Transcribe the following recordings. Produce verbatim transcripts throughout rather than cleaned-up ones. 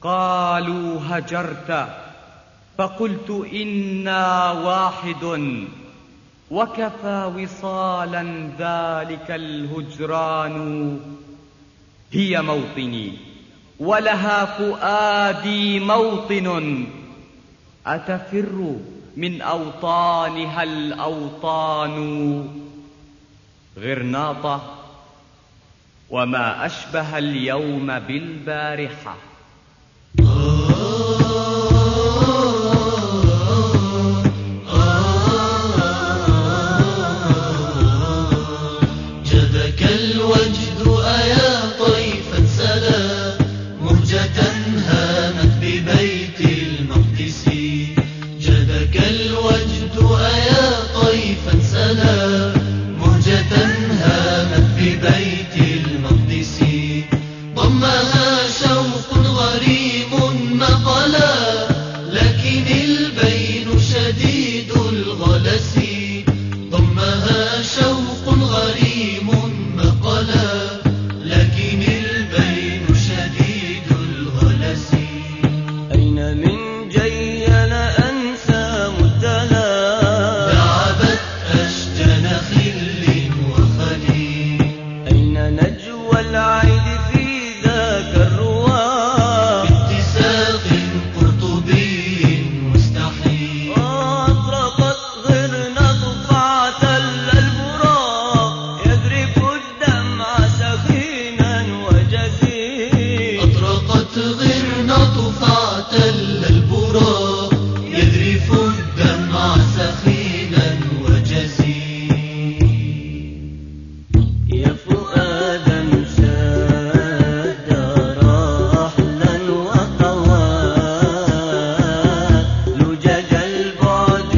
قالوا هجرت، فقلت إنا واحد، وكفى وصالا ذلك الهجران. هي موطني ولها فؤادي موطن، أتفر من أوطانها الأوطان. غرناطة، وما أشبه اليوم بالبارحة. جدك الوجد أيا طيفا سلا، مهجة هامت ببيت المقدس. جدك الوجد أيا طيفا سلا، مهجة هامت ببيت المقدس. ضمها شوق غريم نقلا، لكن البين شديد الغلس. ضمها شوق غريم نقلا، لكن البين شديد الغلس. أين من جيّن أنسى مدنا، دعبت أشجن خل وخليل. أين نجوى العيد في ذاك الرواق، باتساق قرطبي مستحيل. أطرقت غرناطة فاعتل البراق، يذرف الدمع سخينا وجزيل. أطرقت غرناطة فاعتل البراق، يذرف الدمع سخينا وجزيل. يا فؤادا شاد رحلا وطوى، لجج البعد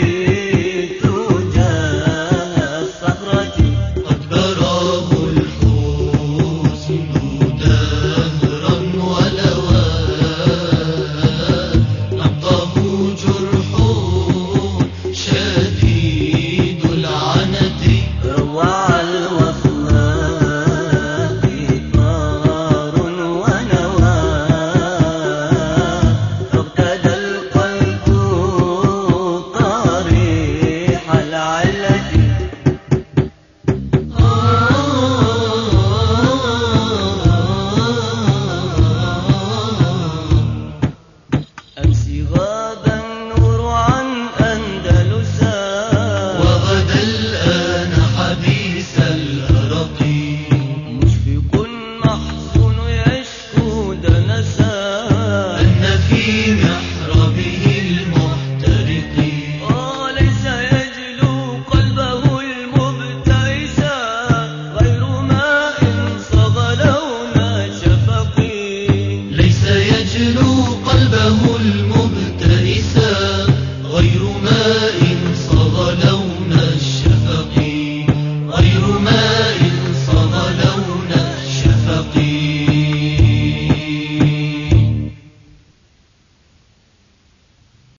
تجاه الصخرة. قد براه الحسن دهرا ولوى، نبضه جرح شديد العنة. روع الوصل طار ونوى، ارتدى القلب طريح العلة. أمس غاب النور عن أندلسا، وغدا الآن حبيس الأرقي. مشفق محزون يشكو دنسا، أن في محرابه المحترق. وليس يجلو قلبه المبتئسا غير ماء صغى لون شفقي. ليس يجلو قلبه المحترق،